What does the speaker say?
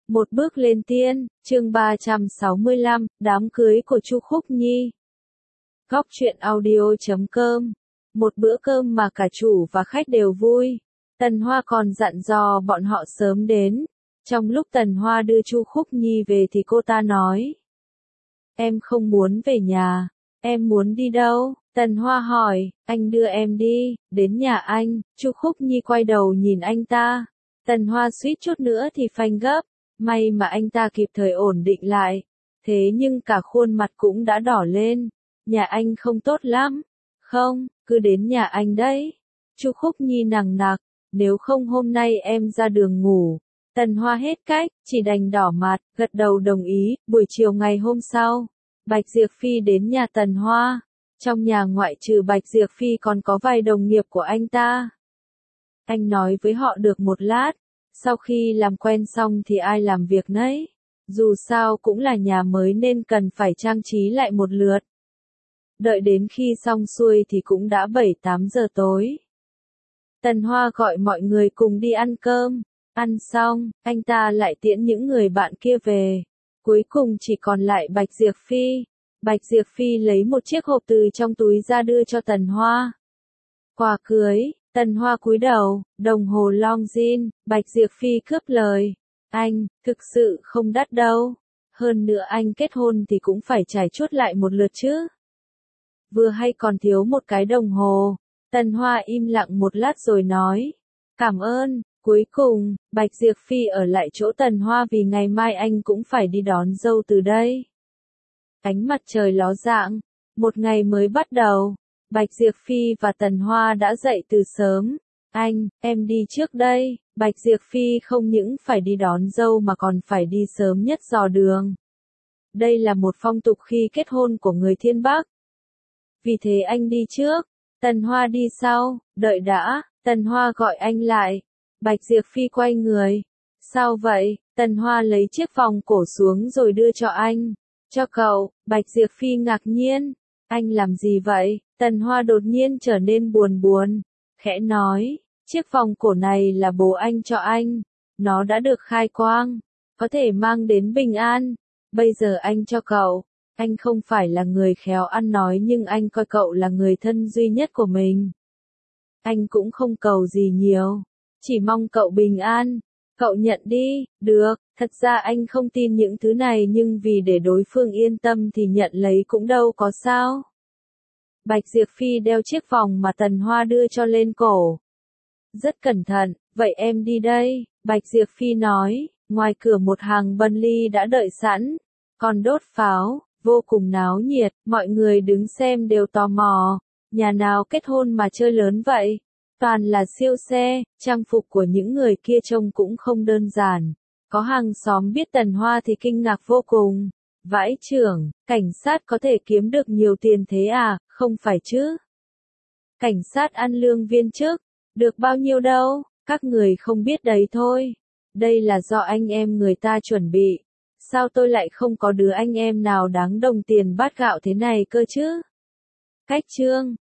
Một bước lên tiên, chương 365, đám cưới của Chu Khúc Nhi. Góc truyện audio.com. Một bữa cơm mà cả chủ và khách đều vui. Tần Hoa còn dặn dò bọn họ sớm đến. Trong lúc Tần Hoa đưa Chu Khúc Nhi về thì cô ta nói: Em không muốn về nhà. Em muốn đi đâu? Tần Hoa hỏi. Anh đưa em đi, đến nhà anh. Chu Khúc Nhi quay đầu nhìn anh ta. Tần Hoa suýt chút nữa thì phanh gấp. May mà anh ta kịp thời ổn định lại. Thế nhưng cả khuôn mặt cũng đã đỏ lên. Nhà anh không tốt lắm. Không, cứ đến nhà anh đấy. Chu Khúc Nhi nằng nặc. Nếu không hôm nay em ra đường ngủ. Tần Hoa hết cách, chỉ đành đỏ mặt, gật đầu đồng ý. Buổi chiều ngày hôm sau, Bạch Diệp Phi đến nhà Tần Hoa. Trong nhà ngoại trừ Bạch Diệp Phi còn có vài đồng nghiệp của anh ta. Anh nói với họ được một lát. Sau khi làm quen xong thì ai làm việc nấy. Dù sao cũng là nhà mới nên cần phải trang trí lại một lượt. Đợi đến khi xong xuôi thì cũng đã 7-8 giờ tối. Tần Hoa gọi mọi người cùng đi ăn cơm. Ăn xong, anh ta lại tiễn những người bạn kia về. Cuối cùng chỉ còn lại Bạch Diệp Phi. Bạch Diệp Phi lấy một chiếc hộp từ trong túi ra đưa cho Tần Hoa. Quà cưới. Tần Hoa cúi đầu, đồng hồ Longines. Bạch Diệp Phi cướp lời. Anh, thực sự không đắt đâu. Hơn nữa anh kết hôn thì cũng phải trải chuốt lại một lượt chứ. Vừa hay còn thiếu một cái đồng hồ. Tần Hoa im lặng một lát rồi nói. Cảm ơn. Cuối cùng, Bạch Diệp Phi ở lại chỗ Tần Hoa vì ngày mai anh cũng phải đi đón dâu từ đây. Ánh mặt trời ló dạng. Một ngày mới bắt đầu. Bạch Diệp Phi và Tần Hoa đã dậy từ sớm. Anh, em đi trước đây. Bạch Diệp Phi không những phải đi đón dâu mà còn phải đi sớm nhất dò đường. Đây là một phong tục khi kết hôn của người Thiên Bắc. Vì thế anh đi trước. Tần Hoa đi sau. Đợi đã. Tần Hoa gọi anh lại. Bạch Diệp Phi quay người. Sao vậy? Tần Hoa lấy chiếc vòng cổ xuống rồi đưa cho anh. Cho cậu. Bạch Diệp Phi ngạc nhiên. Anh làm gì vậy? Tần Hoa đột nhiên trở nên buồn buồn. Khẽ nói. Chiếc vòng cổ này là bố anh cho anh. Nó đã được khai quang. Có thể mang đến bình an. Bây giờ anh cho cậu. Anh không phải là người khéo ăn nói nhưng anh coi cậu là người thân duy nhất của mình. Anh cũng không cầu gì nhiều. Chỉ mong cậu bình an. Cậu nhận đi. Được. Thật ra anh không tin những thứ này nhưng vì để đối phương yên tâm thì nhận lấy cũng đâu có sao. Bạch Diệp Phi đeo chiếc vòng mà Tần Hoa đưa cho lên cổ. Rất cẩn thận. Vậy em đi đây. Bạch Diệp Phi nói. Ngoài cửa một hàng Bentley đã đợi sẵn. Còn đốt pháo. Vô cùng náo nhiệt. Mọi người đứng xem đều tò mò. Nhà nào kết hôn mà chơi lớn vậy? Toàn là siêu xe. Trang phục của những người kia trông cũng không đơn giản. Có hàng xóm biết Tần Hoa thì kinh ngạc vô cùng. Vãi chưởng, cảnh sát có thể kiếm được nhiều tiền thế à, không phải chứ? Cảnh sát ăn lương viên chức, được bao nhiêu đâu, các người không biết đấy thôi. Đây là do anh em người ta chuẩn bị. Sao tôi lại không có đứa anh em nào đáng đồng tiền bát gạo thế này cơ chứ? Cách chương.